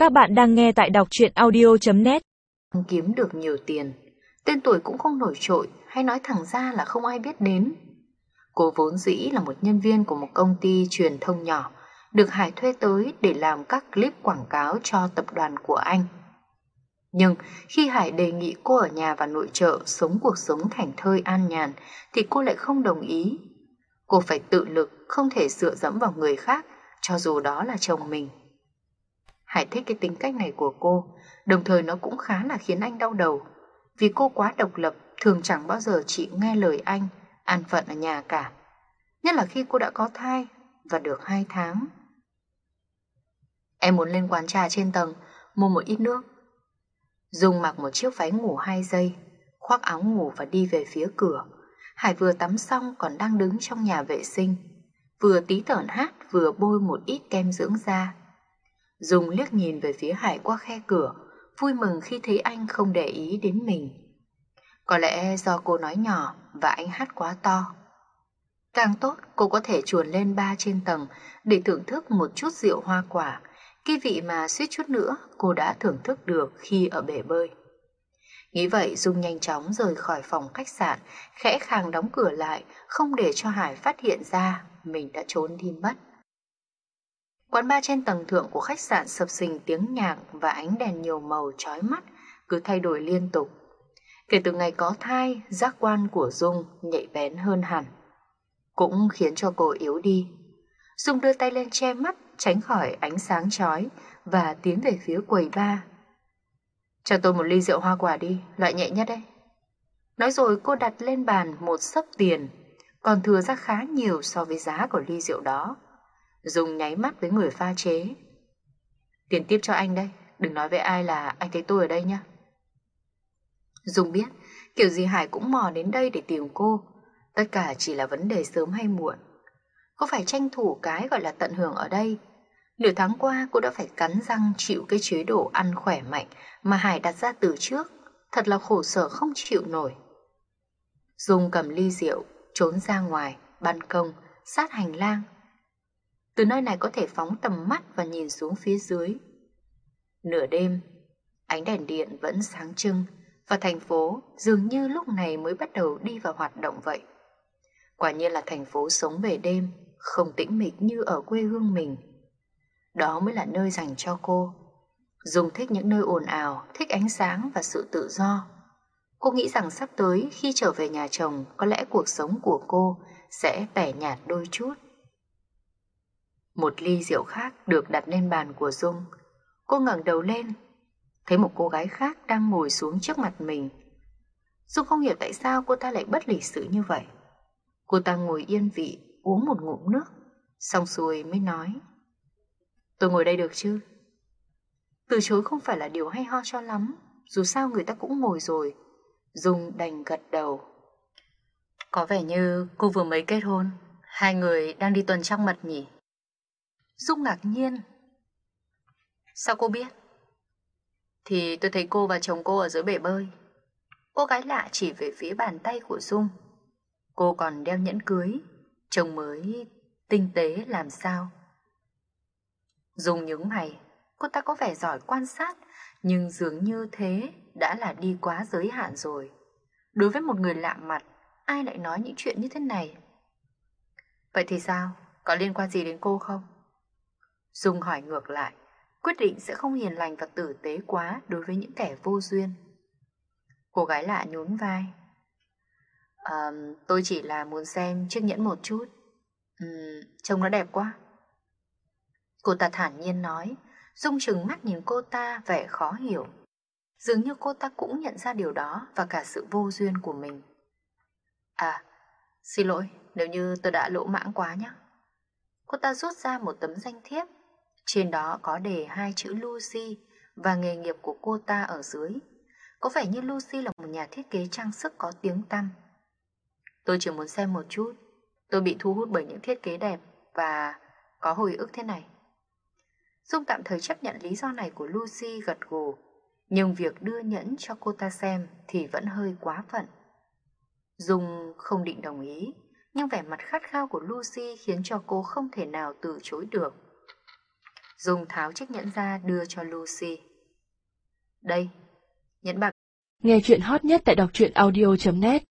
Các bạn đang nghe tại đọc truyện audio.net. Kiếm được nhiều tiền, tên tuổi cũng không nổi trội, hay nói thẳng ra là không ai biết đến. Cô vốn dĩ là một nhân viên của một công ty truyền thông nhỏ, được Hải thuê tới để làm các clip quảng cáo cho tập đoàn của anh. Nhưng khi Hải đề nghị cô ở nhà và nội trợ sống cuộc sống thảnh thơi an nhàn thì cô lại không đồng ý. Cô phải tự lực, không thể dựa dẫm vào người khác, cho dù đó là chồng mình. Hải thích cái tính cách này của cô, đồng thời nó cũng khá là khiến anh đau đầu. Vì cô quá độc lập, thường chẳng bao giờ chịu nghe lời anh, an phận ở nhà cả. Nhất là khi cô đã có thai và được 2 tháng. Em muốn lên quán trà trên tầng, mua một ít nước. Dung mặc một chiếc váy ngủ 2 giây, khoác áo ngủ và đi về phía cửa. Hải vừa tắm xong còn đang đứng trong nhà vệ sinh, vừa tí tởn hát vừa bôi một ít kem dưỡng da. Dung liếc nhìn về phía Hải qua khe cửa, vui mừng khi thấy anh không để ý đến mình. Có lẽ do cô nói nhỏ và anh hát quá to. Càng tốt, cô có thể chuồn lên bar trên tầng để thưởng thức một chút rượu hoa quả, cái vị mà suýt chút nữa cô đã thưởng thức được khi ở bể bơi. Nghĩ vậy, Dung nhanh chóng rời khỏi phòng khách sạn, khẽ khàng đóng cửa lại, không để cho Hải phát hiện ra mình đã trốn đi mất. Quán bar trên tầng thượng của khách sạn sập sình tiếng nhạc và ánh đèn nhiều màu chói mắt, cứ thay đổi liên tục. Kể từ ngày có thai, giác quan của Dung nhạy bén hơn hẳn, cũng khiến cho cô yếu đi. Dung đưa tay lên che mắt, tránh khỏi ánh sáng chói và tiến về phía quầy bar. Cho tôi một ly rượu hoa quả đi, loại nhẹ nhất đấy. Nói rồi cô đặt lên bàn một xấp tiền, còn thừa ra khá nhiều so với giá của ly rượu đó. Dung nháy mắt với người pha chế. Tiền tiếp cho anh đây, đừng nói với ai là anh thấy tôi ở đây nhé. Dung biết, kiểu gì Hải cũng mò đến đây để tìm cô. Tất cả chỉ là vấn đề sớm hay muộn. Cô phải tranh thủ cái gọi là tận hưởng ở đây. Nửa tháng qua cô đã phải cắn răng chịu cái chế độ ăn khỏe mạnh mà Hải đặt ra từ trước. Thật là khổ sở không chịu nổi. Dung cầm ly rượu, trốn ra ngoài, ban công, sát hành lang. Từ nơi này có thể phóng tầm mắt và nhìn xuống phía dưới. Nửa đêm, ánh đèn điện vẫn sáng trưng và thành phố dường như lúc này mới bắt đầu đi vào hoạt động vậy. Quả nhiên là thành phố sống về đêm, không tĩnh mịch như ở quê hương mình. Đó mới là nơi dành cho cô. Dung thích những nơi ồn ào, thích ánh sáng và sự tự do. Cô nghĩ rằng sắp tới khi trở về nhà chồng, có lẽ cuộc sống của cô sẽ tẻ nhạt đôi chút. Một ly rượu khác được đặt lên bàn của Dung. Cô ngẩng đầu lên, thấy một cô gái khác đang ngồi xuống trước mặt mình. Dung không hiểu tại sao cô ta lại bất lịch sự như vậy. Cô ta ngồi yên vị, uống một ngụm nước, xong xuôi mới nói: Tôi ngồi đây được chứ? Từ chối không phải là điều hay ho cho lắm, dù sao người ta cũng ngồi rồi. Dung đành gật đầu. Có vẻ như cô vừa mới kết hôn, hai người đang đi tuần trăng mật nhỉ? Dung ngạc nhiên. Sao cô biết? Thì tôi thấy cô và chồng cô ở dưới bể bơi. Cô gái lạ chỉ về phía bàn tay của Dung. Cô còn đeo nhẫn cưới, chồng mới tinh tế làm sao. Dung nhướng mày. Cô ta có vẻ giỏi quan sát, nhưng dường như thế đã là đi quá giới hạn rồi. Đối với một người lạ mặt, ai lại nói những chuyện như thế này? Vậy thì sao? Có liên quan gì đến cô không? Dung hỏi ngược lại, quyết định sẽ không hiền lành và tử tế quá đối với những kẻ vô duyên. Cô gái lạ nhún vai. Tôi chỉ là muốn xem chiếc nhẫn một chút. Trông nó đẹp quá. Cô ta thản nhiên nói. Dung trừng mắt nhìn cô ta vẻ khó hiểu. Dường như cô ta cũng nhận ra điều đó và cả sự vô duyên của mình. Xin lỗi nếu như tôi đã lỗ mãng quá nhé. Cô ta rút ra một tấm danh thiếp. Trên đó có đề 2 chữ Lucy và nghề nghiệp của cô ta ở dưới. Có vẻ như Lucy là một nhà thiết kế trang sức có tiếng tăm. Tôi chỉ muốn xem một chút. Tôi bị thu hút bởi những thiết kế đẹp và có hồi ức thế này. Dung tạm thời chấp nhận lý do này của Lucy, gật gù. Nhưng việc đưa nhẫn cho cô ta xem thì vẫn hơi quá phận. Dung không định đồng ý, nhưng vẻ mặt khát khao của Lucy khiến cho cô không thể nào từ chối được. Dung tháo chiếc nhẫn ra đưa cho Lucy. Đây, nhẫn bạc. Nghe chuyện hot nhất tại đọc truyện audio.net